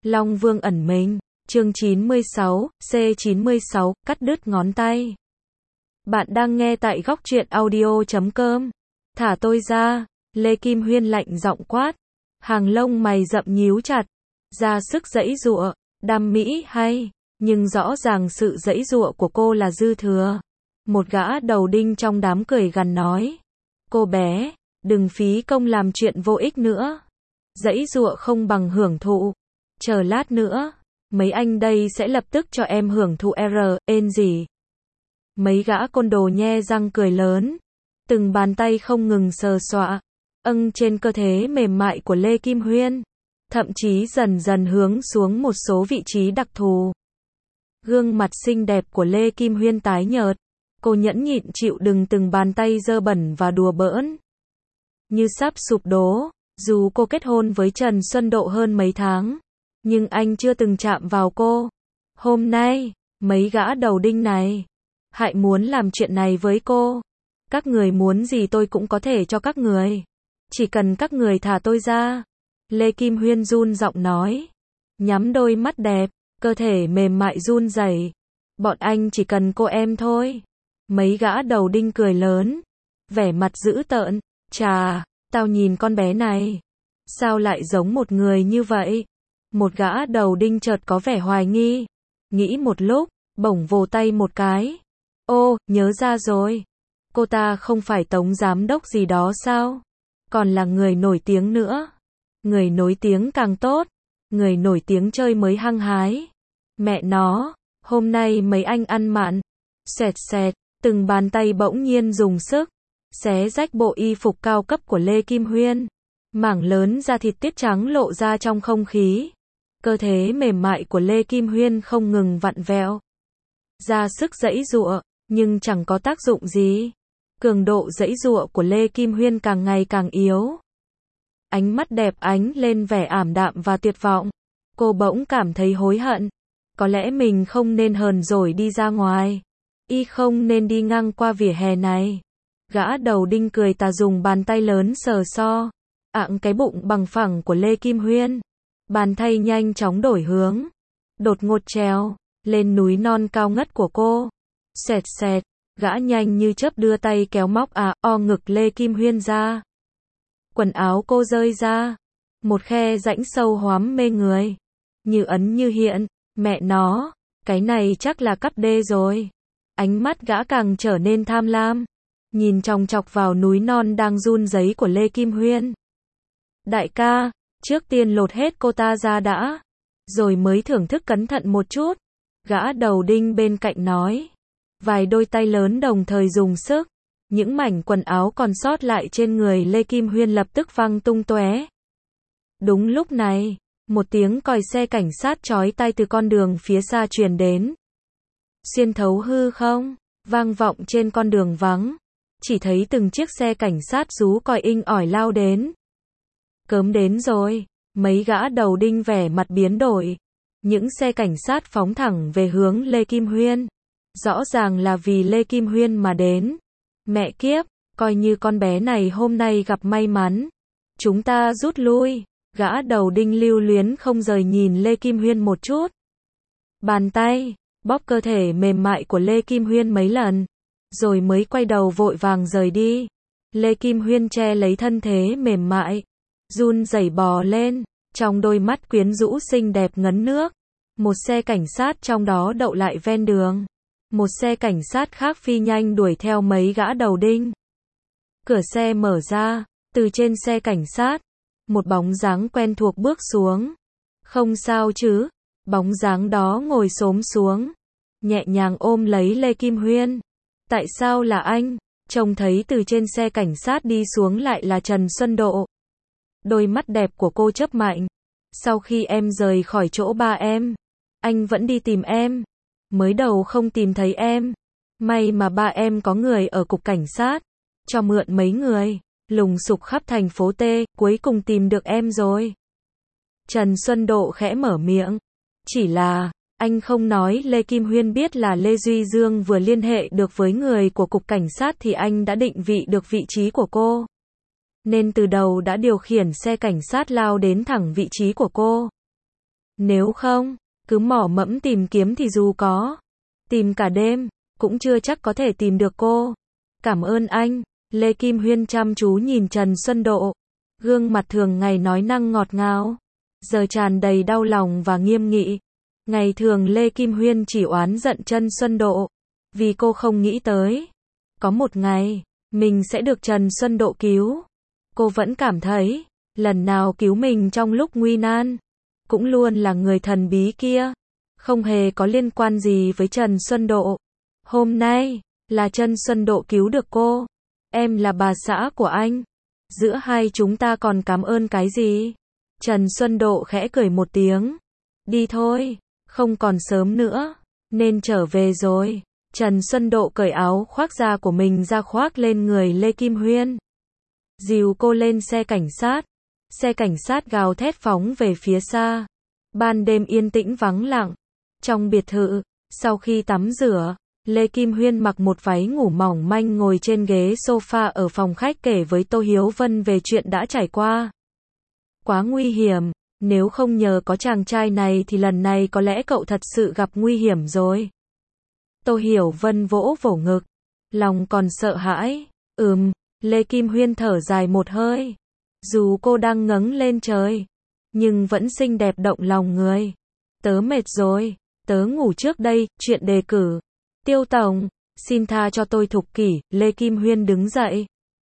Long Vương ẩn mình. Chương 96, C96, cắt đứt ngón tay. Bạn đang nghe tại góc truyện audio.com. Thả tôi ra, Lê Kim Huyên lạnh giọng quát. Hàng lông mày rậm nhíu chặt, ra sức giãy giụa, đam mỹ hay, nhưng rõ ràng sự giãy giụa của cô là dư thừa. Một gã đầu đinh trong đám cười gằn nói. Cô bé, đừng phí công làm chuyện vô ích nữa. Giãy giụa không bằng hưởng thụ. Chờ lát nữa, mấy anh đây sẽ lập tức cho em hưởng thụ ên gì. Mấy gã côn đồ nhe răng cười lớn, từng bàn tay không ngừng sờ soạ, trên cơ thể mềm mại của Lê Kim Huyên, thậm chí dần dần hướng xuống một số vị trí đặc thù. Gương mặt xinh đẹp của Lê Kim Huyên tái nhợt, cô nhẫn nhịn chịu đựng từng bàn tay dơ bẩn và đùa bỡn. Như sắp sụp đổ, dù cô kết hôn với Trần Xuân Độ hơn mấy tháng, nhưng anh chưa từng chạm vào cô. Hôm nay, mấy gã đầu đinh này hại muốn làm chuyện này với cô. Các người muốn gì tôi cũng có thể cho các người. Chỉ cần các người thả tôi ra. Lê Kim Huyên run giọng nói. Nhắm đôi mắt đẹp, cơ thể mềm mại run rẩy. Bọn anh chỉ cần cô em thôi. Mấy gã đầu đinh cười lớn, vẻ mặt dữ tợn. Chà, tao nhìn con bé này, sao lại giống một người như vậy? Một gã đầu đinh chợt có vẻ hoài nghi, nghĩ một lúc, bỗng vồ tay một cái. Ô, nhớ ra rồi. Cô ta không phải tổng giám đốc gì đó sao? Còn là người nổi tiếng nữa. Người nổi tiếng càng tốt. Người nổi tiếng chơi mới hăng hái. Mẹ nó, hôm nay mấy anh ăn mặn. Xẹt xẹt, từng bàn tay bỗng nhiên dùng sức xé rách bộ y phục cao cấp của Lê Kim Huyên. Mảng lớn da thịt tiết trắng lộ ra trong không khí. Cơ thể mềm mại của Lê Kim Huyên không ngừng vặn vẹo. Ra sức giãy giụa, nhưng chẳng có tác dụng gì. Cường độ giãy giụa của Lê Kim Huyên càng ngày càng yếu. Ánh mắt đẹp ánh lên vẻ ảm đạm và tuyệt vọng. Cô bỗng cảm thấy hối hận. Có lẽ mình không nên hờn dỗi đi ra ngoài. Không nên đi ngang qua vỉa hè này. Gã đầu đinh cười tà dùng bàn tay lớn sờ so cái bụng bằng phẳng của Lê Kim Huyên. Bàn tay nhanh chóng đổi hướng, đột ngột trèo lên núi non cao ngất của cô. Xẹt xẹt, gã nhanh như chớp đưa tay kéo móc ngực Lê Kim Huyên ra. Quần áo cô rơi ra, một khe rãnh sâu hoắm mê người, như ấn như hiện. Mẹ nó, cái này chắc là cắp đê rồi. Ánh mắt gã càng trở nên tham lam, nhìn chòng chọc vào núi non đang run rẩy của Lê Kim Huyên. Đại ca, trước tiên lột hết cô ta ra đã, rồi mới thưởng thức cẩn thận một chút. Gã đầu đinh bên cạnh nói. Vài đôi tay lớn đồng thời dùng sức. Những mảnh quần áo còn sót lại trên người Lê Kim Huyên lập tức văng tung tóe. Đúng lúc này, một tiếng còi xe cảnh sát chói tai từ con đường phía xa truyền đến. Xuyên thấu hư không, vang vọng trên con đường vắng. Chỉ thấy từng chiếc xe cảnh sát rú còi inh ỏi lao đến. Cớm đến rồi, mấy gã đầu đinh vẻ mặt biến đổi. Những xe cảnh sát phóng thẳng về hướng Lê Kim Huyên. Rõ ràng là vì Lê Kim Huyên mà đến. Mẹ kiếp, coi như con bé này hôm nay gặp may mắn. Chúng ta rút lui. Gã đầu đinh lưu luyến không rời nhìn Lê Kim Huyên một chút. Bàn tay bóp cơ thể mềm mại của Lê Kim Huyên mấy lần, rồi mới quay đầu vội vàng rời đi. Lê Kim Huyên che lấy thân thế mềm mại, run rẩy bò lên, trong đôi mắt quyến rũ xinh đẹp ngấn nước. Một xe cảnh sát trong đó đậu lại ven đường. Một xe cảnh sát khác phi nhanh đuổi theo mấy gã đầu đinh. Cửa xe mở ra, từ trên xe cảnh sát, một bóng dáng quen thuộc bước xuống. Không sao chứ? Bóng dáng đó ngồi xổm xuống, nhẹ nhàng ôm lấy Lê Kim Huyên. Tại sao là anh? Trông thấy từ trên xe cảnh sát đi xuống lại là Trần Xuân Độ. Đôi mắt đẹp của cô chớp mạnh. Sau khi em rời khỏi chỗ ba em, anh vẫn đi tìm em. Mới đầu không tìm thấy em. May mà ba em có người ở cục cảnh sát, cho mượn mấy người, lùng sục khắp thành phố T, cuối cùng tìm được em rồi. Trần Xuân Độ khẽ mở miệng. Chỉ là, anh không nói Lê Kim Huyên biết là Lê Duy Dương vừa liên hệ được với người của cục cảnh sát thì anh đã định vị được vị trí của cô. Nên từ đầu đã điều khiển xe cảnh sát lao đến thẳng vị trí của cô. Nếu không, cứ mỏ mẫm tìm kiếm thì dù có tìm cả đêm, cũng chưa chắc có thể tìm được cô. Cảm ơn anh. Lê Kim Huyên chăm chú nhìn Trần Xuân Độ. Gương mặt thường ngày nói năng ngọt ngào, giờ tràn đầy đau lòng và nghiêm nghị. Ngày thường Lê Kim Huyên chỉ oán giận Trần Xuân Độ, vì cô không nghĩ tới có một ngày, mình sẽ được Trần Xuân Độ cứu. Cô vẫn cảm thấy, lần nào cứu mình trong lúc nguy nan, cũng luôn là người thần bí kia, không hề có liên quan gì với Trần Xuân Độ. Hôm nay, là Trần Xuân Độ cứu được cô. Em là bà xã của anh. Giữa hai chúng ta còn cảm ơn cái gì? Trần Xuân Độ khẽ cười một tiếng. Đi thôi, không còn sớm nữa, nên trở về rồi. Trần Xuân Độ cởi áo khoác da của mình ra khoác lên người Lê Kim Huyên. Dìu cô lên xe cảnh sát. Xe cảnh sát gào thét phóng về phía xa. Ban đêm yên tĩnh vắng lặng. Trong biệt thự, sau khi tắm rửa, Lê Kim Huyên mặc một váy ngủ mỏng manh ngồi trên ghế sofa ở phòng khách kể với Tô Hiếu Vân về chuyện đã trải qua. Quá nguy hiểm, nếu không nhờ có chàng trai này thì lần này có lẽ cậu thật sự gặp nguy hiểm rồi. Tô Hiểu Vân vỗ vỗ ngực, lòng còn sợ hãi. Lê Kim Huyên thở dài một hơi. Dù cô đang ngẩng lên trời, nhưng vẫn xinh đẹp động lòng người. Tớ mệt rồi, tớ ngủ trước đây. Chuyện đề cử. Tiêu tổng, xin tha cho tôi Thục Kỷ. Lê Kim Huyên đứng dậy.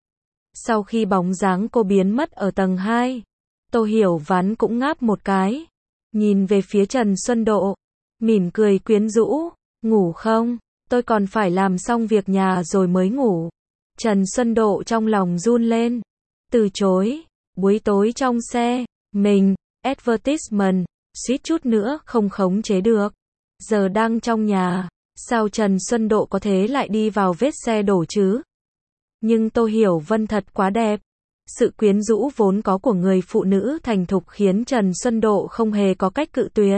Sau khi bóng dáng cô biến mất ở tầng 2, Tô Hiểu Vắn cũng ngáp một cái, nhìn về phía Trần Xuân Độ, mỉm cười quyến rũ. Ngủ không? Tôi còn phải làm xong việc nhà rồi mới ngủ. Trần Xuân Độ trong lòng run lên, từ chối. Buổi tối trong xe, mình, advertisement, suýt chút nữa không khống chế được. Giờ đang trong nhà, sao Trần Xuân Độ có thế lại đi vào vết xe đổ chứ? Nhưng Tô Hiểu Vân thật quá đẹp. Sự quyến rũ vốn có của người phụ nữ thành thục khiến Trần Xuân Độ không hề có cách cự tuyệt.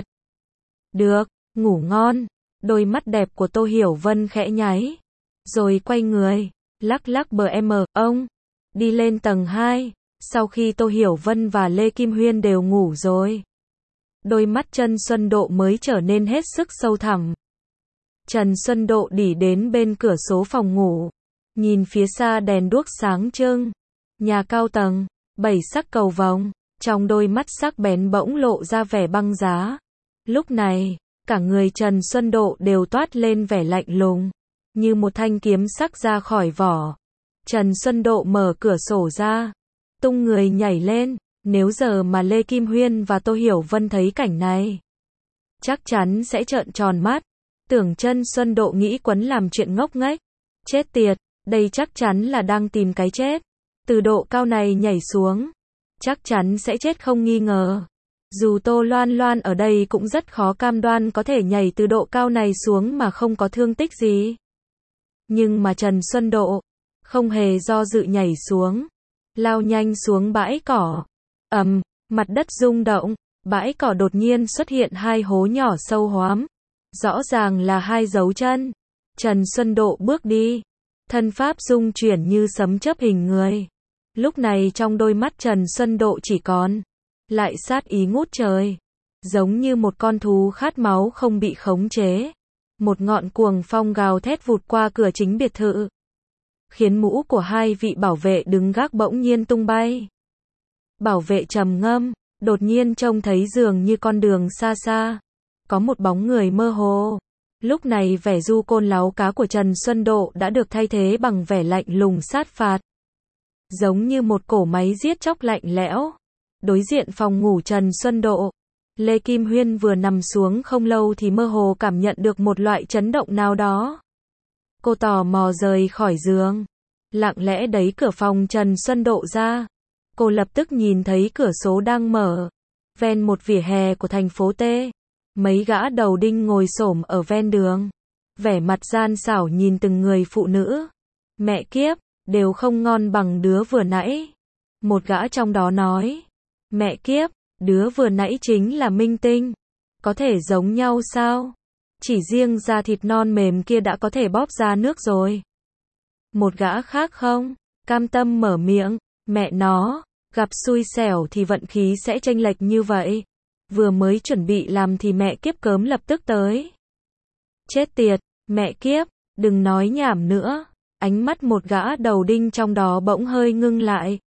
Được, ngủ ngon. Đôi mắt đẹp của Tô Hiểu Vân khẽ nháy, rồi quay người, lắc lắc bờ ông, đi lên tầng 2. Sau khi Tô Hiểu Vân và Lê Kim Huyên đều ngủ rồi, đôi mắt Trần Xuân Độ mới trở nên hết sức sâu thẳm. Trần Xuân Độ đi đến bên cửa sổ phòng ngủ, nhìn phía xa đèn đuốc sáng trưng, nhà cao tầng, 7 sắc cầu vồng, trong đôi mắt sắc bén bỗng lộ ra vẻ băng giá. Lúc này, cả người Trần Xuân Độ đều toát lên vẻ lạnh lùng, như một thanh kiếm sắc ra khỏi vỏ. Trần Xuân Độ mở cửa sổ ra, tung người nhảy lên. Nếu giờ mà Lê Kim Huyên và Tô Hiểu Vân thấy cảnh này, chắc chắn sẽ trợn tròn mắt, tưởng Trần Xuân Độ nghĩ quấn làm chuyện ngốc nghếch. Chết tiệt, đây chắc chắn là đang tìm cái chết. Từ độ cao này nhảy xuống, chắc chắn sẽ chết không nghi ngờ. Dù Tô Loan Loan ở đây cũng rất khó cam đoan có thể nhảy từ độ cao này xuống mà không có thương tích gì. Nhưng mà Trần Xuân Độ không hề do dự nhảy xuống, lao nhanh xuống bãi cỏ. Mặt đất rung động, bãi cỏ đột nhiên xuất hiện 2 hố nhỏ sâu hoắm. Rõ ràng là 2 dấu chân. Trần Xuân Độ bước đi, thân pháp dung chuyển như sấm chớp hình người. Lúc này trong đôi mắt Trần Xuân Độ chỉ còn lại sát ý ngút trời, giống như một con thú khát máu không bị khống chế. Một ngọn cuồng phong gào thét vụt qua cửa chính biệt thự, khiến mũ của 2 vị bảo vệ đứng gác bỗng nhiên tung bay. Bảo vệ trầm ngâm, đột nhiên trông thấy dường như con đường xa xa, có một bóng người mơ hồ. Lúc này vẻ du côn láu cá của Trần Xuân Độ đã được thay thế bằng vẻ lạnh lùng sát phạt, giống như một cỗ máy giết chóc lạnh lẽo. Đối diện phòng ngủ Trần Xuân Độ, Lê Kim Huyên vừa nằm xuống không lâu thì mơ hồ cảm nhận được một loại chấn động nào đó. Cô tò mò rời khỏi giường, lặng lẽ đẩy cửa phòng Trần Xuân Độ ra. Cô lập tức nhìn thấy cửa sổ đang mở. Ven một vỉa hè của thành phố T, mấy gã đầu đinh ngồi xổm ở ven đường, vẻ mặt gian xảo nhìn từng người phụ nữ. Mẹ kiếp, đều không ngon bằng đứa vừa nãy. Một gã trong đó nói. Mẹ kiếp, đứa vừa nãy chính là Minh Tinh. Có thể giống nhau sao? Chỉ riêng da thịt non mềm kia đã có thể bóp ra nước rồi. Một gã khác không cam tâm mở miệng. Mẹ nó, gặp xui xẻo thì vận khí sẽ chênh lệch như vậy. vừa mới chuẩn bị làm thì mẹ kiếp cớm lập tức tới. Chết tiệt, mẹ kiếp, đừng nói nhảm nữa. Ánh mắt một gã đầu đinh trong đó bỗng hơi ngưng lại,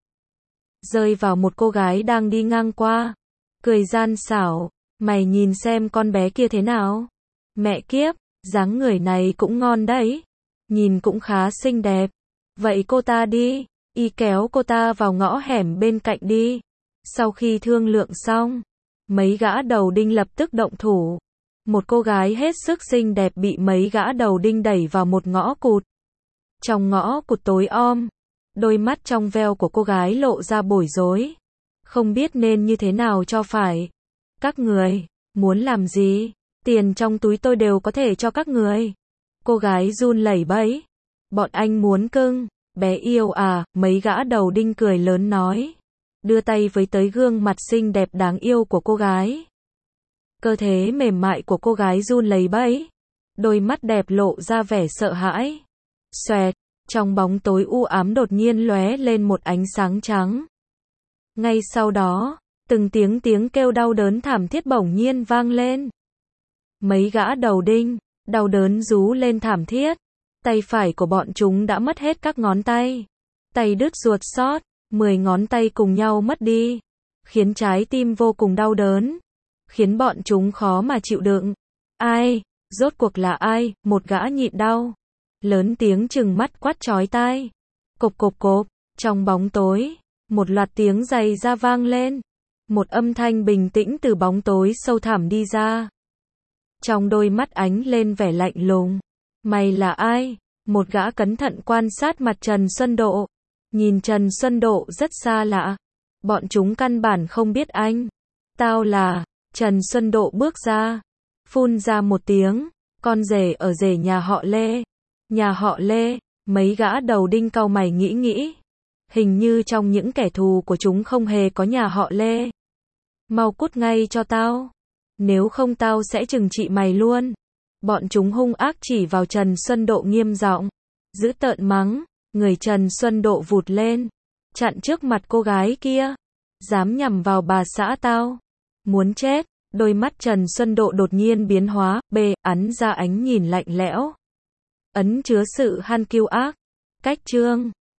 rơi vào một cô gái đang đi ngang qua, cười gian xảo, mày nhìn xem con bé kia thế nào. Mẹ kiếp, dáng người này cũng ngon đấy, nhìn cũng khá xinh đẹp. Vậy cô ta đi, y kéo cô ta vào ngõ hẻm bên cạnh đi. Sau khi thương lượng xong, mấy gã đầu đinh lập tức động thủ. Một cô gái hết sức xinh đẹp bị mấy gã đầu đinh đẩy vào một ngõ cụt. Trong ngõ cụt tối om, đôi mắt trong veo của cô gái lộ ra bối rối, không biết nên như thế nào cho phải. Các người, muốn làm gì? Tiền trong túi tôi đều có thể cho các người. Cô gái run lẩy bẩy. Bọn anh muốn cưng, bé yêu à, mấy gã đầu đinh cười lớn nói. Đưa tay với tới gương mặt xinh đẹp đáng yêu của cô gái. Cơ thể mềm mại của cô gái run lẩy bẩy. Đôi mắt đẹp lộ ra vẻ sợ hãi. Xoẹt, trong bóng tối u ám đột nhiên lóe lên một ánh sáng trắng. Ngay sau đó, từng tiếng kêu đau đớn thảm thiết bỗng nhiên vang lên. Mấy gã đầu đinh, đau đớn rú lên thảm thiết. Tay phải của bọn chúng đã mất hết các ngón tay. Tay đứt ruột xót, 10 ngón tay cùng nhau mất đi, khiến trái tim vô cùng đau đớn, khiến bọn chúng khó mà chịu đựng. Ai? Rốt cuộc là ai? Một gã nhịn đau, lớn tiếng trừng mắt quát chói tai. Cộp cộp cộp, trong bóng tối, một loạt tiếng giày da vang lên. Một âm thanh bình tĩnh từ bóng tối sâu thẳm đi ra. Trong đôi mắt ánh lên vẻ lạnh lùng. Mày là ai? Một gã cẩn thận quan sát mặt Trần Xuân Độ. Nhìn Trần Xuân Độ rất xa lạ. Bọn chúng căn bản không biết anh. Tao là... Trần Xuân Độ bước ra, phun ra một tiếng. Con rể ở rể nhà họ Lê. Nhà họ Lê, mấy gã đầu đinh cau mày nghĩ. Hình như trong những kẻ thù của chúng không hề có nhà họ Lê. Mau cút ngay cho tao. Nếu không tao sẽ trừng trị mày luôn. Bọn chúng hung ác chỉ vào Trần Xuân Độ nghiêm giọng, dữ tợn mắng. Người Trần Xuân Độ vụt lên, chặn trước mặt cô gái kia. Dám nhằm vào bà xã tao. Muốn chết. Đôi mắt Trần Xuân Độ đột nhiên biến hóa, ấn ra ánh nhìn lạnh lẽo. Ấn chứa sự han kiêu ác. Cách chương